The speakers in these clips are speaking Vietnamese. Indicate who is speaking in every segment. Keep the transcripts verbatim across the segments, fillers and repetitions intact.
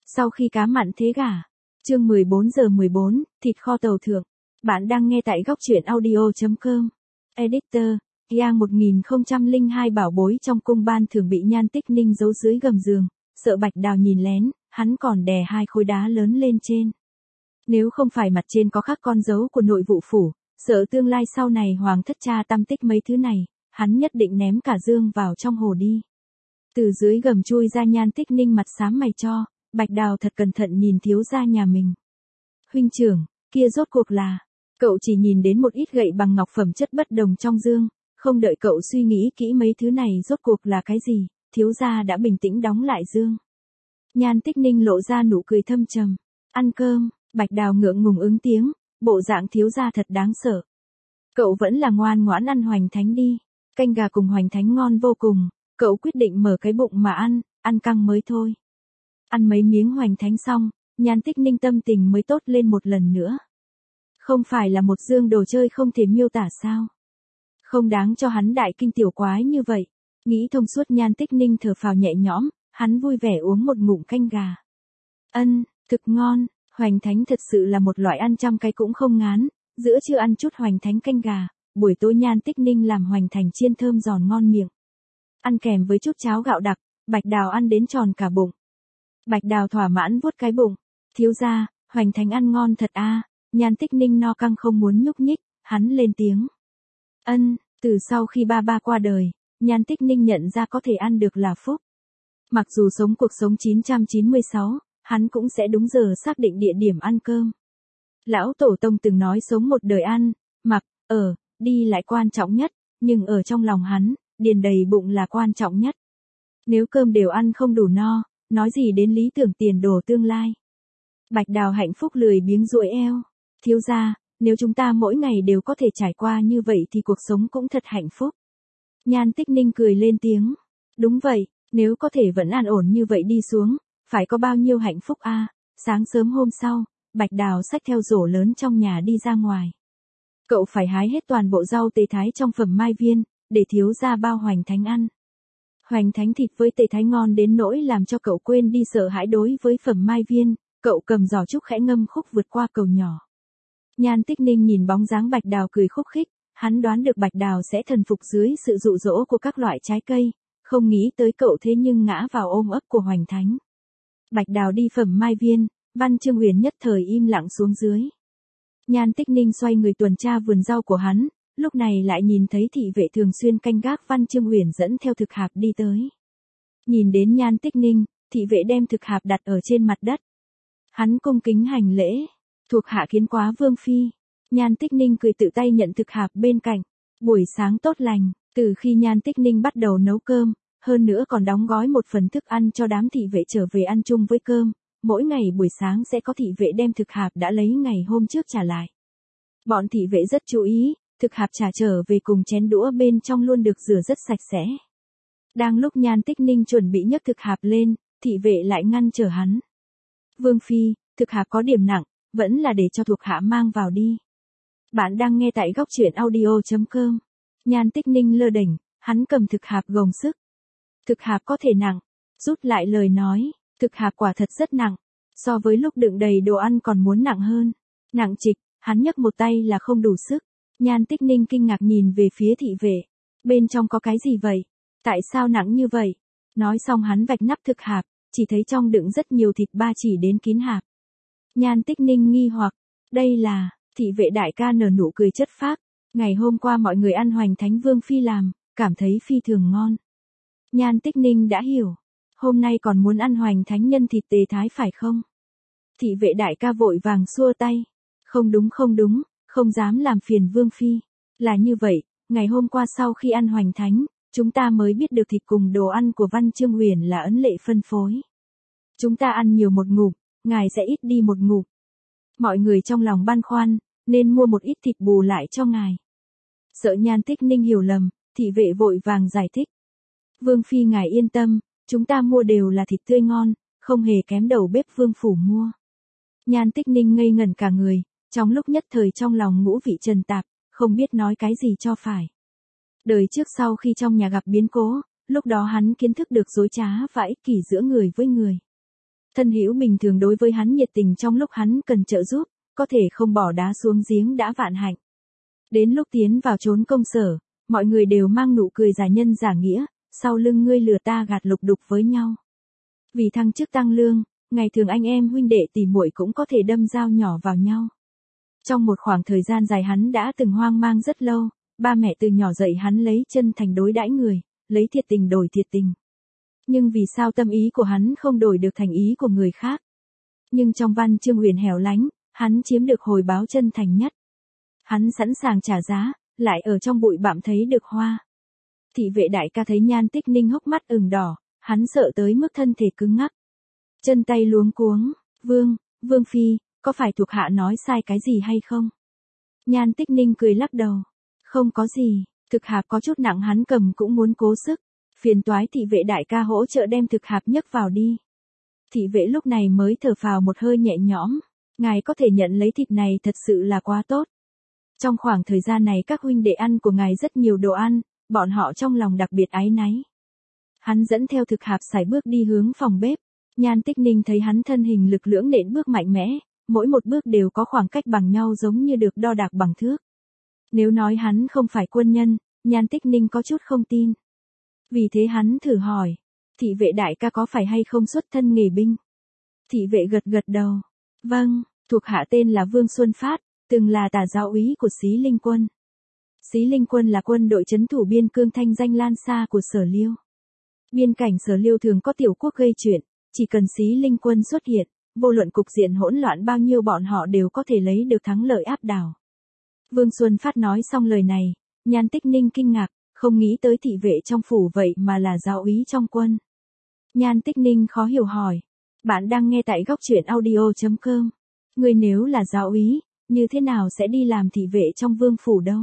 Speaker 1: Sau khi cá mặn thế gả. Chương mười bốn giờ mười bốn, thịt kho tàu thượng. Bạn đang nghe tại góc truyện audio.com. Editor, Giang một nghìn không trăm lẻ hai bảo bối trong cung ban thường bị Nhan Tích Ninh giấu dưới gầm giường, sợ Bạch Đào nhìn lén, hắn còn đè hai khối đá lớn lên trên. Nếu không phải mặt trên có khắc con dấu của nội vụ phủ, sợ tương lai sau này hoàng thất cha tăm tích mấy thứ này, hắn nhất định ném cả dương vào trong hồ đi. Từ dưới gầm chui ra Nhan Tích Ninh mặt xám mày cho, Bạch Đào thật cẩn thận nhìn thiếu gia nhà mình. Huynh trưởng, kia rốt cuộc là, cậu chỉ nhìn đến một ít gậy bằng ngọc phẩm chất bất đồng trong dương, không đợi cậu suy nghĩ kỹ mấy thứ này rốt cuộc là cái gì, thiếu gia đã bình tĩnh đóng lại dương. Nhan Tích Ninh lộ ra nụ cười thâm trầm, ăn cơm, Bạch Đào ngượng ngùng ứng tiếng, bộ dạng thiếu gia thật đáng sợ. Cậu vẫn là ngoan ngoãn ăn hoành thánh đi, canh gà cùng hoành thánh ngon vô cùng, cậu quyết định mở cái bụng mà ăn, ăn căng mới thôi. Ăn mấy miếng hoành thánh xong, Nhan Tích Ninh tâm tình mới tốt lên một lần nữa. Không phải là một dương đồ chơi không thể miêu tả sao? Không đáng cho hắn đại kinh tiểu quái như vậy. Nghĩ thông suốt Nhan Tích Ninh thở phào nhẹ nhõm, hắn vui vẻ uống một ngụm canh gà. Ân, thực ngon, hoành thánh thật sự là một loại ăn trăm cái cũng không ngán, giữa trưa ăn chút hoành thánh canh gà, buổi tối Nhan Tích Ninh làm hoành thành chiên thơm giòn ngon miệng. Ăn kèm với chút cháo gạo đặc, Bạch Đào ăn đến tròn cả bụng. Bạch Đào thỏa mãn vuốt cái bụng, thiếu gia, hoành thánh ăn ngon thật a. À. Nhan Tích Ninh no căng không muốn nhúc nhích, hắn lên tiếng. Ân, từ sau khi ba ba qua đời, Nhan Tích Ninh nhận ra có thể ăn được là phúc. Mặc dù sống cuộc sống chín trăm chín mươi sáu, hắn cũng sẽ đúng giờ xác định địa điểm ăn cơm. Lão Tổ Tông từng nói sống một đời ăn, mặc, ở, đi lại quan trọng nhất, nhưng ở trong lòng hắn, điền đầy bụng là quan trọng nhất. Nếu cơm đều ăn không đủ no, nói gì đến lý tưởng tiền đồ tương lai. Bạch Đào hạnh phúc lười biếng duỗi eo. Thiếu gia, nếu chúng ta mỗi ngày đều có thể trải qua như vậy thì cuộc sống cũng thật hạnh phúc. Nhan Tích Ninh cười lên tiếng. Đúng vậy, nếu có thể vẫn an ổn như vậy đi xuống, phải có bao nhiêu hạnh phúc a. À. Sáng sớm hôm sau, Bạch Đào xách theo rổ lớn trong nhà đi ra ngoài. Cậu phải hái hết toàn bộ rau tây thái trong phẩm mai viên, để thiếu gia bao hoành thánh ăn. Hoành thánh thịt với tây thái ngon đến nỗi làm cho cậu quên đi sợ hãi đối với phẩm mai viên, cậu cầm giỏ trúc khẽ ngâm khúc vượt qua cầu nhỏ. Nhan Tích Ninh nhìn bóng dáng Bạch Đào cười khúc khích, hắn đoán được Bạch Đào sẽ thần phục dưới sự dụ dỗ của các loại trái cây, không nghĩ tới cậu thế nhưng ngã vào ôm ấp của hoành thánh. Bạch Đào đi phẩm mai viên, Văn Chương Uyển nhất thời im lặng xuống dưới. Nhan Tích Ninh xoay người tuần tra vườn rau của hắn, lúc này lại nhìn thấy thị vệ thường xuyên canh gác Văn Chương Uyển dẫn theo thực hạp đi tới. Nhìn đến Nhan Tích Ninh, thị vệ đem thực hạp đặt ở trên mặt đất. Hắn cung kính hành lễ, thuộc hạ kiến quá vương phi. Nhan Tích Ninh cười tự tay nhận thực hạp bên cạnh. Buổi sáng tốt lành, từ khi Nhan Tích Ninh bắt đầu nấu cơm, hơn nữa còn đóng gói một phần thức ăn cho đám thị vệ trở về ăn chung với cơm, mỗi ngày buổi sáng sẽ có thị vệ đem thực hạp đã lấy ngày hôm trước trả lại. Bọn thị vệ rất chú ý, thực hạp trả trở về cùng chén đũa bên trong luôn được rửa rất sạch sẽ. Đang lúc Nhan Tích Ninh chuẩn bị nhấc thực hạp lên, thị vệ lại ngăn trở hắn. Vương phi, thực hạp có điểm nặng, vẫn là để cho thuộc hạ mang vào đi. Bạn đang nghe tại góc truyện audio.com. Nhan Tích Ninh lơ đỉnh, hắn cầm thực hạp gồng sức. Thực hạp có thể nặng, rút lại lời nói, thực hạp quả thật rất nặng, so với lúc đựng đầy đồ ăn còn muốn nặng hơn. Nặng trịch, hắn nhấc một tay là không đủ sức. Nhan Tích Ninh kinh ngạc nhìn về phía thị vệ. Bên trong có cái gì vậy? Tại sao nặng như vậy? Nói xong hắn vạch nắp thực hạp, chỉ thấy trong đựng rất nhiều thịt ba chỉ đến kín hạp. Nhan Tích Ninh nghi hoặc, đây là, thị vệ đại ca nở nụ cười chất phác. Ngày hôm qua mọi người ăn hoành thánh vương phi làm, cảm thấy phi thường ngon. Nhan Tích Ninh đã hiểu, hôm nay còn muốn ăn hoành thánh nhân thịt tề thái phải không? Thị vệ đại ca vội vàng xua tay. Không đúng không đúng, không dám làm phiền vương phi. Là như vậy, ngày hôm qua sau khi ăn hoành thánh, chúng ta mới biết được thịt cùng đồ ăn của Văn Chương Uyển là ấn lệ phân phối. Chúng ta ăn nhiều một ngụm, ngài sẽ ít đi một ngụm. Mọi người trong lòng băn khoăn, nên mua một ít thịt bù lại cho ngài. Sợ Nhan Tích Ninh hiểu lầm, thị vệ vội vàng giải thích. Vương phi ngài yên tâm, chúng ta mua đều là thịt tươi ngon, không hề kém đầu bếp vương phủ mua. Nhan Tích Ninh ngây ngẩn cả người, trong lúc nhất thời trong lòng ngũ vị trần tạp, không biết nói cái gì cho phải. Đời trước sau khi trong nhà gặp biến cố, lúc đó hắn kiến thức được dối trá và ích kỷ giữa người với người. Thân hữu bình thường đối với hắn nhiệt tình trong lúc hắn cần trợ giúp, có thể không bỏ đá xuống giếng đã vạn hạnh. Đến lúc tiến vào trốn công sở, mọi người đều mang nụ cười giả nhân giả nghĩa, sau lưng ngươi lừa ta gạt lục đục với nhau. Vì thăng chức tăng lương, ngày thường anh em huynh đệ tỉ muội cũng có thể đâm dao nhỏ vào nhau. Trong một khoảng thời gian dài hắn đã từng hoang mang rất lâu, ba mẹ từ nhỏ dạy hắn lấy chân thành đối đãi người, lấy thiệt tình đổi thiệt tình. Nhưng vì sao tâm ý của hắn không đổi được thành ý của người khác? Nhưng trong văn chương huyền hẻo lánh, hắn chiếm được hồi báo chân thành nhất. Hắn sẵn sàng trả giá, lại ở trong bụi bặm thấy được hoa. Thị vệ đại ca thấy Nhan Tích Ninh hốc mắt ửng đỏ, hắn sợ tới mức thân thể cứng ngắc. Chân tay luống cuống, vương, vương phi, có phải thuộc hạ nói sai cái gì hay không? Nhan Tích Ninh cười lắc đầu. Không có gì, thực hạp có chút nặng hắn cầm cũng muốn cố sức. Phiền toái thị vệ đại ca hỗ trợ đem thực hạp nhấc vào đi. Thị vệ lúc này mới thở phào một hơi nhẹ nhõm. Ngài có thể nhận lấy thịt này thật sự là quá tốt. Trong khoảng thời gian này các huynh đệ ăn của ngài rất nhiều đồ ăn, bọn họ trong lòng đặc biệt áy náy. Hắn dẫn theo thực hạp sải bước đi hướng phòng bếp. Nhan Tích Ninh thấy hắn thân hình lực lưỡng nện bước mạnh mẽ, mỗi một bước đều có khoảng cách bằng nhau giống như được đo đạc bằng thước. Nếu nói hắn không phải quân nhân, Nhan Tích Ninh có chút không tin. Vì thế hắn thử hỏi, thị vệ đại ca có phải hay không xuất thân nghề binh? Thị vệ gật gật đầu. Vâng, thuộc hạ tên là Vương Xuân Phát, từng là tả giáo úy của Xí Linh Quân. Xí Linh Quân là quân đội trấn thủ biên cương thanh danh lan xa của Sở Liêu. Biên cảnh Sở Liêu thường có tiểu quốc gây chuyện, chỉ cần Xí Linh Quân xuất hiện, vô luận cục diện hỗn loạn bao nhiêu bọn họ đều có thể lấy được thắng lợi áp đảo. Vương Xuân Phát nói xong lời này, Nhan Tích Ninh kinh ngạc, không nghĩ tới thị vệ trong phủ vậy mà là giáo úy trong quân. Nhan Tích Ninh khó hiểu hỏi, bạn đang nghe tại góc truyện audio chấm com. Người nếu là giáo úy, như thế nào sẽ đi làm thị vệ trong vương phủ đâu?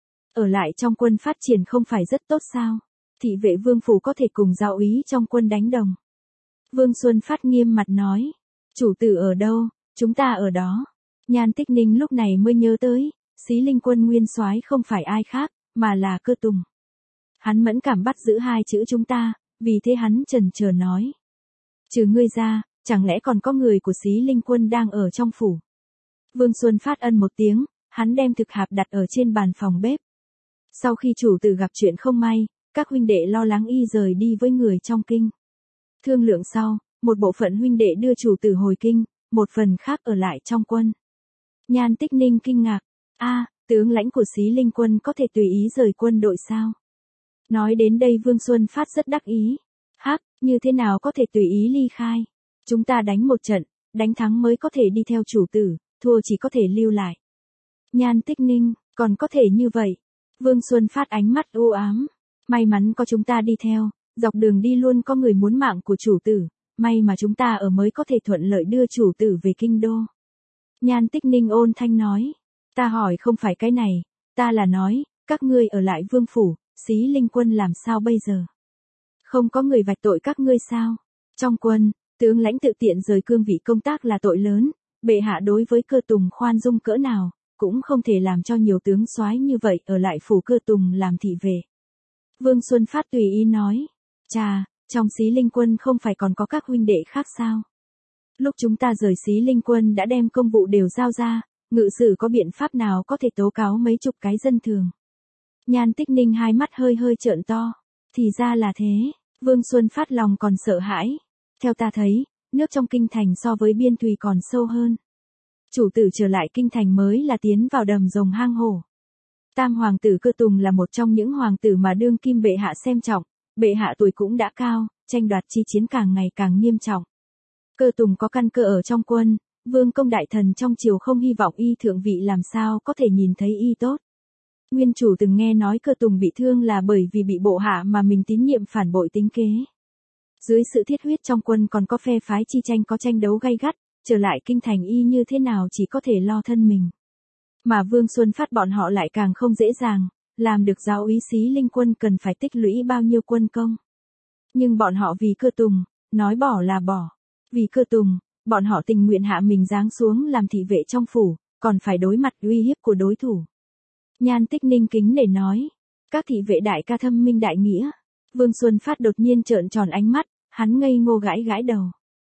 Speaker 1: Ở lại trong quân phát triển không phải rất tốt sao? Thị vệ vương phủ có thể cùng giáo úy trong quân đánh đồng. Vương Xuân Phát nghiêm mặt nói, chủ tử ở đâu, chúng ta ở đó. Nhan Tích Ninh lúc này mới nhớ tới, Xí Linh Quân nguyên soái không phải ai khác, mà là Cơ Tùng. Hắn mẫn cảm bắt giữ hai chữ chúng ta, vì thế hắn chần chờ nói. Trừ ngươi ra, chẳng lẽ còn có người của Xí Linh Quân đang ở trong phủ? Vương Xuân Phát ân một tiếng, hắn đem thực hạp đặt ở trên bàn phòng bếp. Sau khi chủ tử gặp chuyện không may, các huynh đệ lo lắng y rời đi với người trong kinh. Thương lượng sau, một bộ phận huynh đệ đưa chủ tử hồi kinh, một phần khác ở lại trong quân. Nhan Tích Ninh kinh ngạc, a, tướng lãnh của Xí Linh Quân có thể tùy ý rời quân đội sao? Nói đến đây Vương Xuân Phát rất đắc ý. Hắc, như thế nào có thể tùy ý ly khai? Chúng ta đánh một trận, đánh thắng mới có thể đi theo chủ tử, thua chỉ có thể lưu lại. Nhan Tích Ninh, còn có thể như vậy. Vương Xuân Phát ánh mắt u ám. May mắn có chúng ta đi theo, dọc đường đi luôn có người muốn mạng của chủ tử, may mà chúng ta ở mới có thể thuận lợi đưa chủ tử về kinh đô. Nhan Tích Ninh ôn thanh nói, ta hỏi không phải cái này, ta là nói, các ngươi ở lại vương phủ, Xí Linh Quân làm sao bây giờ? Không có người vạch tội các ngươi sao? Trong quân, tướng lãnh tự tiện rời cương vị công tác là tội lớn, bệ hạ đối với Cơ Tùng khoan dung cỡ nào, cũng không thể làm cho nhiều tướng soái như vậy ở lại phủ Cơ Tùng làm thị vệ. Vương Xuân Phát tùy ý nói, chà, trong Xí Linh Quân không phải còn có các huynh đệ khác sao? Lúc chúng ta rời Xí Linh Quân đã đem công vụ đều giao ra, ngự sử có biện pháp nào có thể tố cáo mấy chục cái dân thường? Nhan Tích Ninh hai mắt hơi hơi trợn to, thì ra là thế, Vương Xuân Phát lòng còn sợ hãi. Theo ta thấy, nước trong kinh thành so với biên thùy còn sâu hơn. Chủ tử trở lại kinh thành mới là tiến vào đầm rồng hang hổ. Tam hoàng tử Cơ Tùng là một trong những hoàng tử mà đương kim bệ hạ xem trọng, bệ hạ tuổi cũng đã cao, tranh đoạt chi chiến càng ngày càng nghiêm trọng. Cơ Tùng có căn cơ ở trong quân, vương công đại thần trong triều không hy vọng y thượng vị làm sao có thể nhìn thấy y tốt. Nguyên chủ từng nghe nói Cơ Tùng bị thương là bởi vì bị bộ hạ mà mình tín nhiệm phản bội tính kế. Dưới sự thiết huyết trong quân còn có phe phái chi tranh có tranh đấu gay gắt, trở lại kinh thành y như thế nào chỉ có thể lo thân mình. Mà Vương Xuân Phát bọn họ lại càng không dễ dàng, làm được giáo úy Xí Linh Quân cần phải tích lũy bao nhiêu quân công. Nhưng bọn họ vì Cơ Tùng, nói bỏ là bỏ. Vì Cơ Tùng, bọn họ tình nguyện hạ mình giáng xuống làm thị vệ trong phủ, còn phải đối mặt uy hiếp của đối thủ. Nhan Tích Ninh kính để nói, các thị vệ đại ca thâm minh đại nghĩa. Vương Xuân Phát đột nhiên trợn tròn ánh mắt, hắn ngây ngô gãi gãi đầu.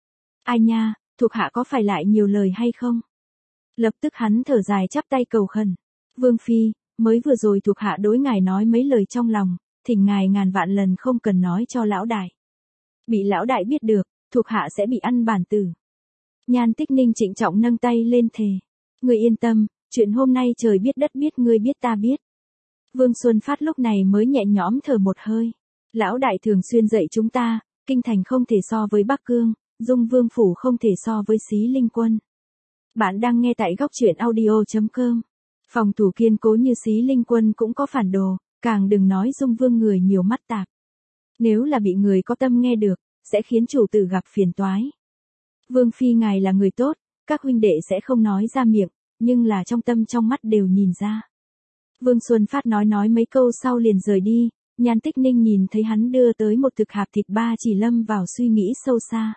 Speaker 1: Ai nha, thuộc hạ có phải lại nhiều lời hay không? Lập tức hắn thở dài chắp tay cầu khẩn. Vương phi, mới vừa rồi thuộc hạ đối ngài nói mấy lời trong lòng, thỉnh ngài ngàn vạn lần không cần nói cho lão đại. Bị lão đại biết được, thuộc hạ sẽ bị ăn bản tử. Nhan Tích Ninh trịnh trọng nâng tay lên thề. Ngươi yên tâm, chuyện hôm nay trời biết đất biết ngươi biết ta biết. Vương Xuân Phát lúc này mới nhẹ nhõm thở một hơi. Lão đại thường xuyên dạy chúng ta, kinh thành không thể so với Bắc Cương, Dung Vương phủ không thể so với Xí Linh Quân. Bạn đang nghe tại góc truyện audio chấm com. Phòng thủ kiên cố như Xí Linh Quân cũng có phản đồ, càng đừng nói Dung Vương người nhiều mắt tạp. Nếu là bị người có tâm nghe được, sẽ khiến chủ tử gặp phiền toái. Vương phi ngài là người tốt, các huynh đệ sẽ không nói ra miệng, nhưng là trong tâm trong mắt đều nhìn ra. Vương Xuân Phát nói nói mấy câu sau liền rời đi, Nhan Tích Ninh nhìn thấy hắn đưa tới một thực hạp thịt ba chỉ lâm vào suy nghĩ sâu xa.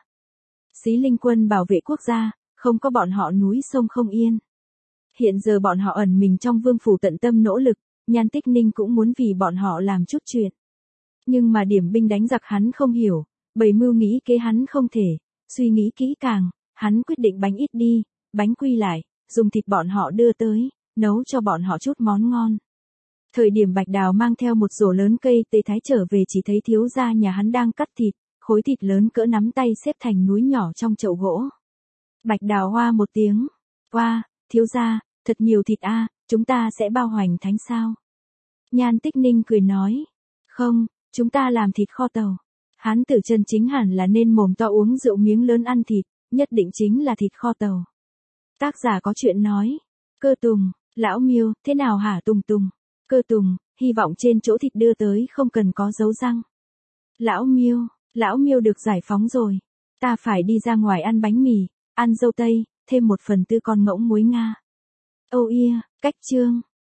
Speaker 1: Xí Linh Quân bảo vệ quốc gia, không có bọn họ núi sông không yên. Hiện giờ bọn họ ẩn mình trong vương phủ tận tâm nỗ lực, Nhan Tích Ninh cũng muốn vì bọn họ làm chút chuyện. Nhưng mà điểm binh đánh giặc hắn không hiểu, bày mưu nghĩ kế hắn không thể, suy nghĩ kỹ càng, hắn quyết định bánh ít đi, bánh quy lại, dùng thịt bọn họ đưa tới, nấu cho bọn họ chút món ngon. Thời điểm Bạch Đào mang theo một rổ lớn cây tây thái trở về chỉ thấy thiếu gia nhà hắn đang cắt thịt, khối thịt lớn cỡ nắm tay xếp thành núi nhỏ trong chậu gỗ. Bạch Đào hoa một tiếng, hoa, thiếu gia, thật nhiều thịt a, chúng ta sẽ bao hoành thánh sao? Nhan Tích Ninh cười nói, không, chúng ta làm thịt kho tàu. Hán tử chân chính hẳn là nên mồm to uống rượu miếng lớn ăn thịt, nhất định chính là thịt kho tàu. Tác giả có chuyện nói, Cơ Tùng, lão Miêu, thế nào hả Tùng Tùng? Cơ Tùng, hy vọng trên chỗ thịt đưa tới không cần có dấu răng. Lão Miêu, lão Miêu được giải phóng rồi. Ta phải đi ra ngoài ăn bánh mì, ăn dâu tây, thêm một phần tư con ngỗng muối Nga. Âu oh ia, cách chương.